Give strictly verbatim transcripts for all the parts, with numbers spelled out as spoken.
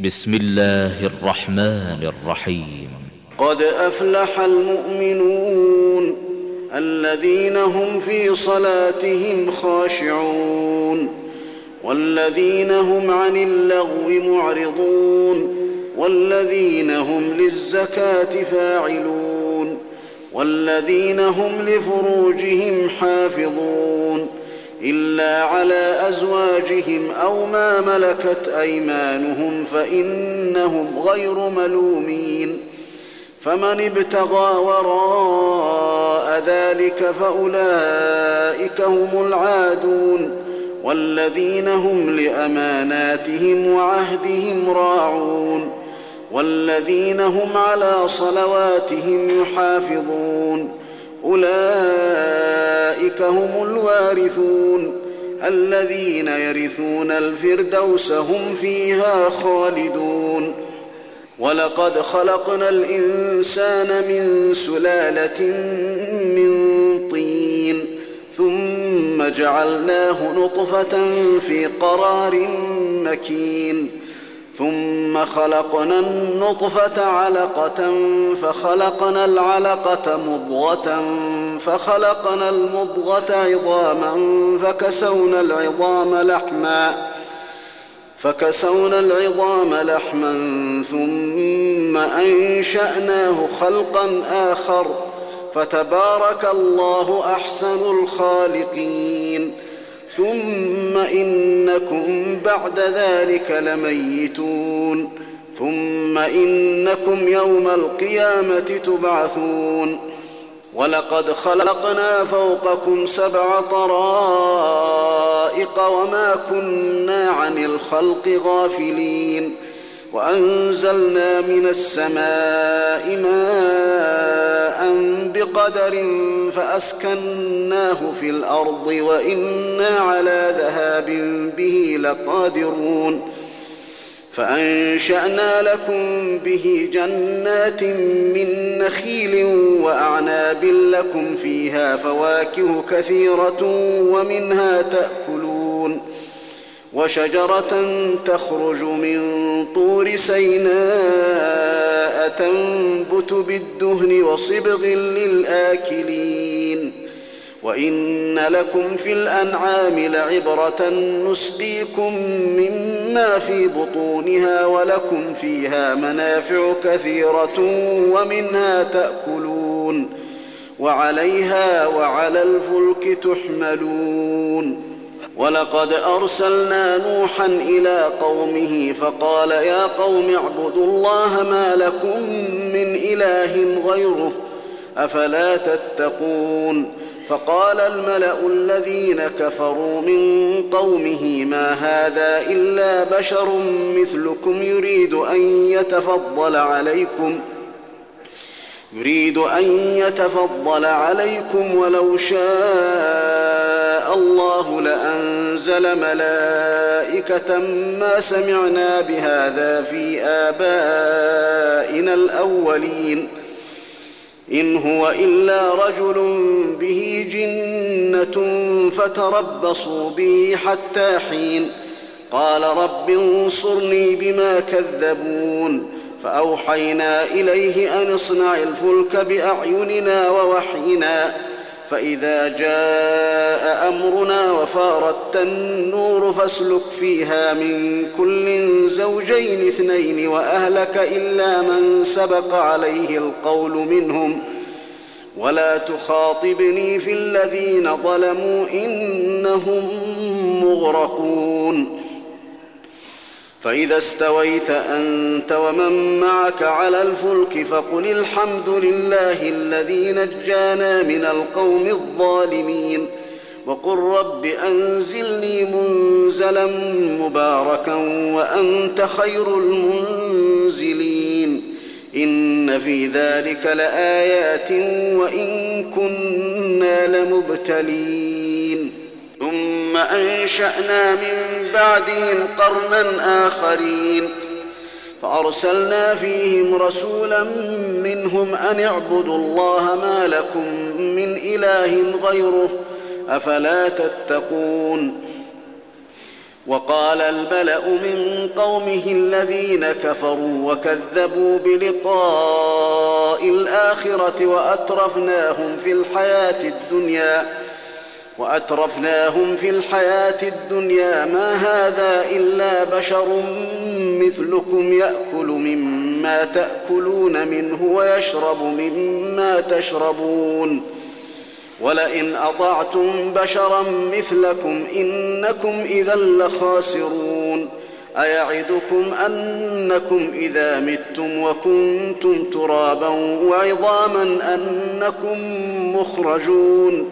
بسم الله الرحمن الرحيم. قد أفلح المؤمنون الذين هم في صلاتهم خاشعون والذين هم عن اللغو معرضون والذين هم للزكاة فاعلون والذين هم لفروجهم حافظون إلا على أزواجهم أو ما ملكت أيمانهم فإنهم غير ملومين. فمن ابتغى وراء ذلك فأولئك هم العادون والذين هم لأماناتهم وعهدهم راعون والذين هم على صلواتهم يحافظون أولئك هم الوارثون الذين يرثون الفردوس هم فيها خالدون. ولقد خلقنا الإنسان من سلالة من طين ثم جعلناه نطفة في قرار مكين ثم خلقنا النطفة علقة فخلقنا العلقة مضغة فخلقنا المضغة عظاما فكسونا العظام لحما فكسونا العظام لحما ثم أنشأناه خلقا آخر فتبارك الله أحسن الخالقين. ثم إنكم بعد ذلك لميتون ثم إنكم يوم القيامة تبعثون. ولقد خلقنا فوقكم سبع طرائق وما كنا عن الخلق غافلين وأنزلنا من السماء ماء بقدر فأسكناه في الأرض وإنا على ذهاب به لقادرون. فأنشأنا لكم به جنات من نخيل وأعناب لكم فيها فواكه كثيرة ومنها تأكلون وشجرة تخرج من طور سيناء تنبت بالدهن وصبغ للآكلين. وإن لكم في الأنعام لعبرة نسقيكم مما في بطونها ولكم فيها منافع كثيرة ومنها تأكلون وعليها وعلى الفلك تحملون. ولقد أرسلنا نوحا إلى قومه فقال يا قوم اعبدوا الله ما لكم من إله غيره أفلا تتقون. فقال الملأ الذين كفروا من قومه ما هذا إلا بشر مثلكم يريد أن يتفضل عليكم يريد أن يتفضل عليكم ولو شاء الله لأنزل ملائكة ما سمعنا بهذا في آبائنا الأولين إن هو إلا رجل به جنة فتربصوا به حتى حين. قال رب انصرني بما كذبون فأوحينا إليه أن اصنع الفلك بأعيننا ووحينا فإذا جاء أمرنا وفارت النور فاسلك فيها من كل زوجين اثنين وأهلك إلا من سبق عليه القول منهم ولا تخاطبني في الذين ظلموا إنهم مغرقون. فإذا استويت أنت ومن معك على الفلك فقل الحمد لله الذي نجانا من القوم الظالمين وقل رب أنزلني منزلا مباركا وأنت خير المنزلين. إن في ذلك لآيات وإن كنا لمبتلين. ثم أنشأنا من بعدهم قرنا آخرين فأرسلنا فيهم رسولا منهم أن اعبدوا الله ما لكم من إله غيره أفلا تتقون. وقال الملأ من قومه الذين كفروا وكذبوا بلقاء الآخرة وأترفناهم في الحياة الدنيا وأترفناهم في الحياة الدنيا ما هذا إلا بشر مثلكم يأكل مما تأكلون منه ويشرب مما تشربون ولئن أطعتم بشرا مثلكم إنكم إذا لخاسرون أيعدكم أنكم إذا متم وكنتم ترابا وعظاما أنكم مخرجون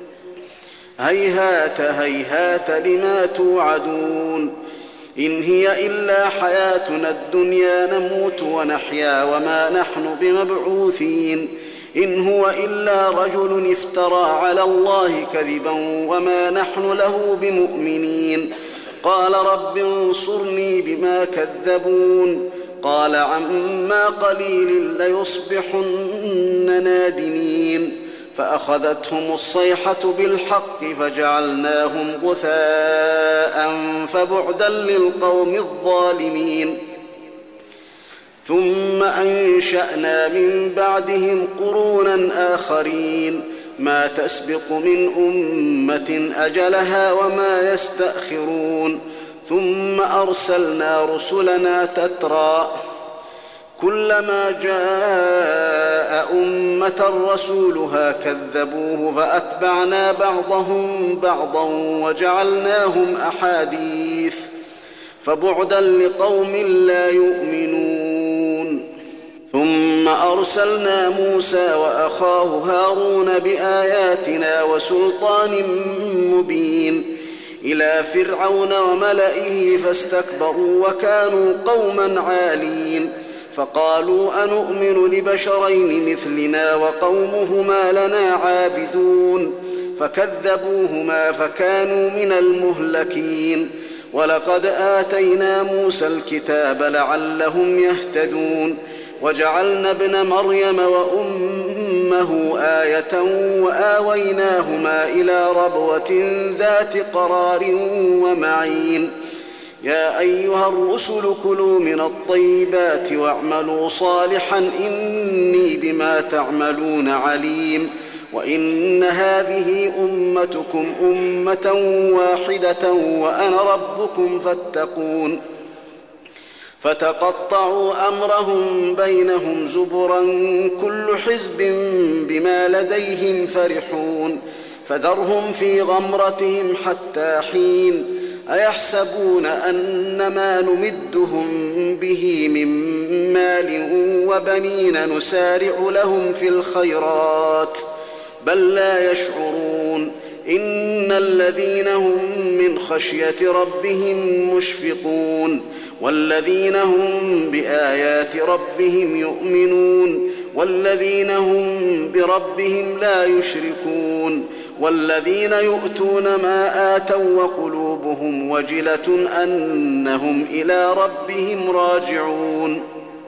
هيهات هيهات لما توعدون إن هي إلا حياتنا الدنيا نموت ونحيا وما نحن بمبعوثين إن هو إلا رجل افترى على الله كذبا وما نحن له بمؤمنين قال رب انصرني بما كذبون قال عما قليل ليصبحن نادمين فأخذتهم الصيحة بالحق فجعلناهم غثاء فبعدا للقوم الظالمين ثم أنشأنا من بعدهم قرونا آخرين ما تسبق من أمة أجلها وما يستأخرون ثم أرسلنا رسلنا تترى كلما جاء أمة رسولها كذبوه فأتبعنا بعضهم بعضا وجعلناهم أحاديث فبعدا لقوم لا يؤمنون ثم أرسلنا موسى وأخاه هارون بآياتنا وسلطان مبين إلى فرعون وملئه فاستكبروا وكانوا قوما عالين فقالوا أنؤمن لبشرين مثلنا وقومهما لنا عابدون فكذبوهما فكانوا من المهلكين ولقد آتينا موسى الكتاب لعلهم يهتدون وجعلنا ابن مريم وأمه آية وآويناهما إلى ربوة ذات قرار ومعين يا أيها الرسل كلوا من الطيبات واعملوا صالحا إني بما تعملون عليم وإن هذه أمتكم أمة واحدة وأنا ربكم فاتقون فتقطعوا أمرهم بينهم زبرا كل حزب بما لديهم فرحون فذرهم في غمرتهم حتى حين أيحسبون أن ما نمدهم به من مال وبنين نسارع لهم في الخيرات بل لا يشعرون إن الذين هم من خشية ربهم مشفقون والذين هم بآيات ربهم يؤمنون والذين هم بربهم لا يشركون والذين يؤتون ما آتوا وقلوبهم وجلة أنهم إلى ربهم راجعون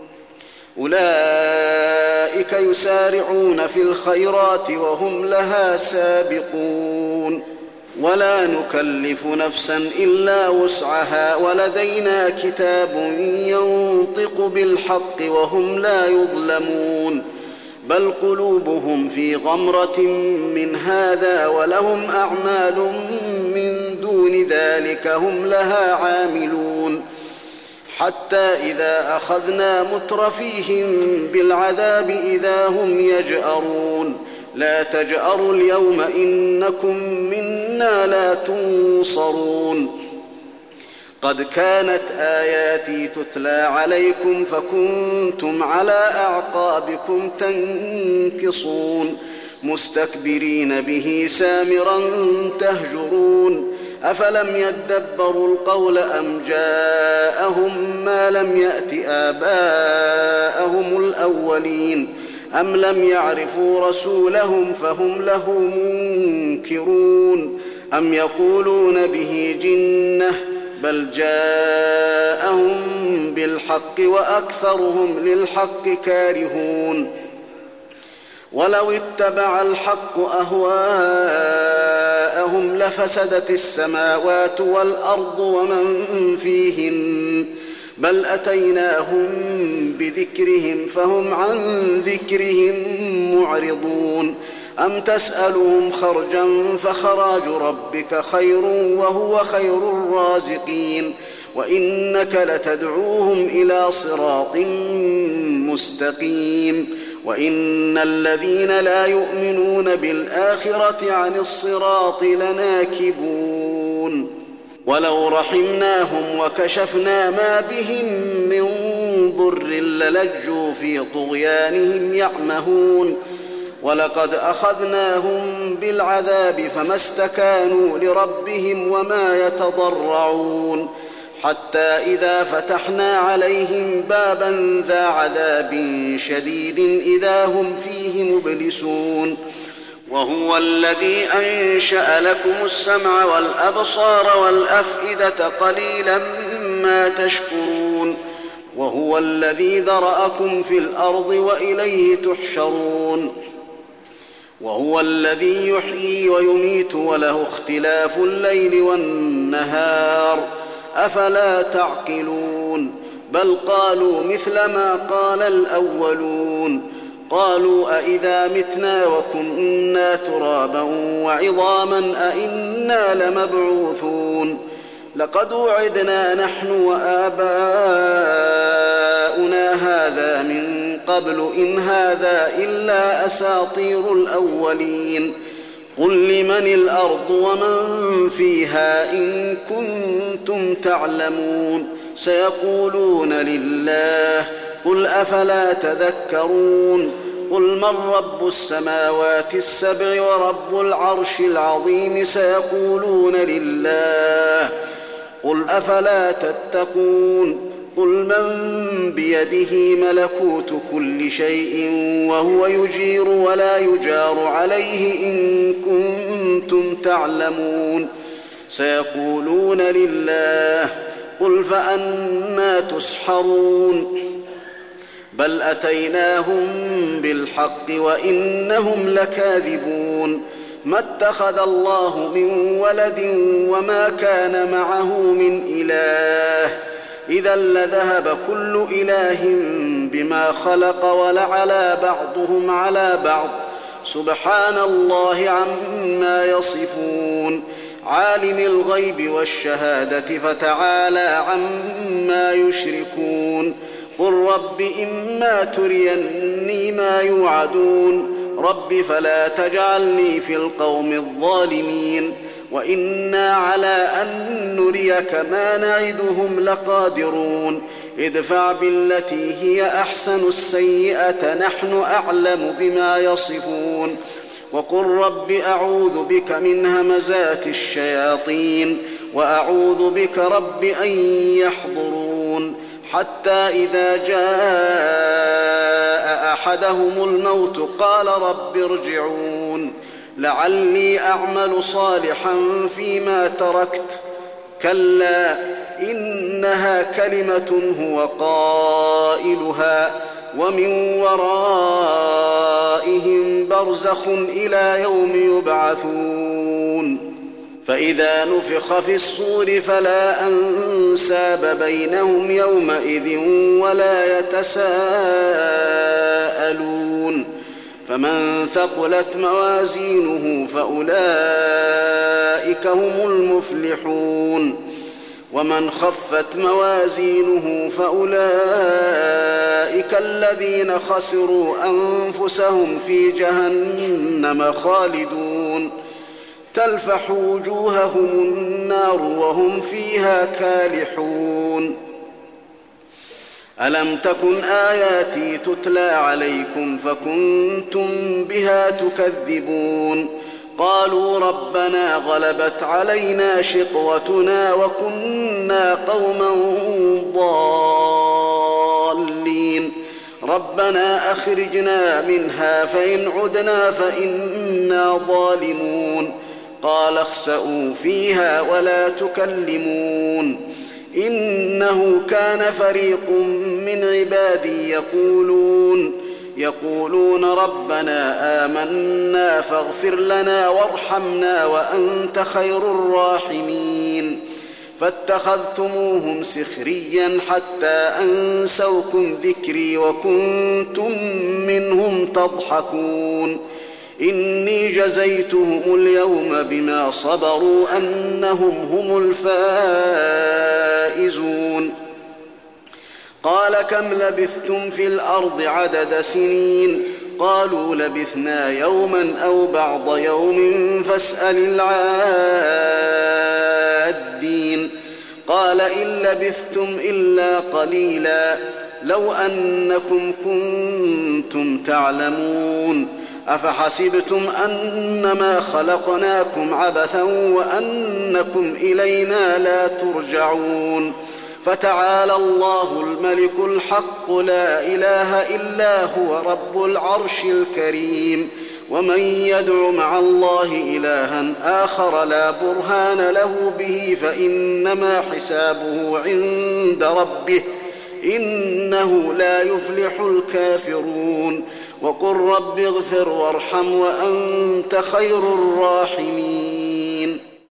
أولئك يسارعون في الخيرات وهم لها سابقون ولا نكلف نفسا إلا وسعها ولدينا كتاب ينطق بالحق وهم لا يظلمون بل قلوبهم في غمرة من هذا ولهم أعمال من دون ذلك هم لها عاملون حتى إذا أخذنا مترفيهم بالعذاب إذا هم يجأرون لا تجأروا اليوم إنكم منا لا تنصرون قد كانت آياتي تتلى عليكم فكنتم على أعقابكم تنكصون مستكبرين به سامرا تهجرون أفلم يدبروا القول أم جاءهم ما لم يأت آباءهم الأولين أم لم يعرفوا رسولهم فهم له منكرون أم يقولون به جنة بل جاءهم بالحق وأكثرهم للحق كارهون ولو اتبع الحق أهواءهم جاءهم لفسدت السماوات والأرض ومن فيهن بل أتيناهم بذكرهم فهم عن ذكرهم معرضون أم تسألهم خرجا فخراج ربك خير وهو خير الرازقين وإنك لتدعوهم إلى صراط مستقيم وإن الذين لا يؤمنون بالآخرة عن الصراط لناكبون ولو رحمناهم وكشفنا ما بهم من ضر للجوا في طغيانهم يعمهون ولقد أخذناهم بالعذاب فما استكانوا لربهم وما يتضرعون حتى إذا فتحنا عليهم بابا ذا عذاب شديد إذا هم فيه مبلسون وهو الذي أنشأ لكم السمع والأبصار والأفئدة قليلا ما تشكرون وهو الذي ذرأكم في الأرض وإليه تحشرون وهو الذي يحيي ويميت وله اختلاف الليل والنهار أفلا تعقلون بل قالوا مثل ما قال الأولون قالوا أئذا متنا وكنا ترابا وعظاما أئنا لمبعوثون لقد وعدنا نحن وآباؤنا هذا من قبل إن هذا إلا أساطير الأولين قل لمن الأرض ومن فيها إن كنتم تعلمون سيقولون لله قل أفلا تذكرون قل من رب السماوات السبع ورب العرش العظيم سيقولون لله قل أفلا تتقون قل من بيده ملكوت كل شيء وهو يجير ولا يجار عليه إن كنتم تعلمون سيقولون لله قل فأنى تسحرون بل أتيناهم بالحق وإنهم لكاذبون ما اتخذ الله من ولد وما كان معه من إله إذا لذهب كل إله بما خلق ولعلى بعضهم على بعض سبحان الله عما يصفون عالم الغيب والشهادة فتعالى عما يشركون قل رب إما تريني ما يوعدون رب فلا تجعلني في القوم الظالمين وإنا على أن نريك ما نعدهم لقادرون ادفع بالتي هي أحسن السيئة نحن أعلم بما يصفون وقل رب أعوذ بك من همزات الشياطين وأعوذ بك رب أن يحضرون حتى إذا جاء أحدهم الموت قال رب ارجعون لعلي أعمل صالحا فيما تركت كلا إنها كلمة هو قائلها ومن ورائهم برزخ إلى يوم يبعثون فإذا نفخ في الصور فلا أنساب بينهم يومئذ ولا يتساءلون فمن ثقلت موازينه فأولئك هم المفلحون ومن خفت موازينه فأولئك الذين خسروا أنفسهم في جهنم خالدون تلفح وجوههم النار وهم فيها كالحون ألم تكن آياتي تتلى عليكم فكنتم بها تكذبون قالوا ربنا غلبت علينا شقوتنا وكنا قوما ضالين ربنا أخرجنا منها فإن عدنا فإنا ظالمون قال اخسئوا فيها ولا تكلمون إنه كان فريق من عبادي يقولون يقولون ربنا آمنا فاغفر لنا وارحمنا وأنت خير الراحمين فاتخذتموهم سخريا حتى أنسوكم ذكري وكنتم منهم تضحكون إني جزيتهم اليوم بما صبروا أنهم هم الفائزون قال كم لبثتم في الأرض عدد سنين قالوا لبثنا يوما أو بعض يوم فاسأل العادين قال إن لبثتم إلا قليلا لو أنكم كنتم تعلمون أفحسبتم أنما خلقناكم عبثا وأنكم إلينا لا ترجعون فتعالى الله الملك الحق لا إله إلا هو رب العرش الكريم ومن يدع مع الله إلها آخر لا برهان له به فإنما حسابه عند ربه إنه لا يفلح الكافرون وقل رب اغفر وارحم وأنت خير الراحمين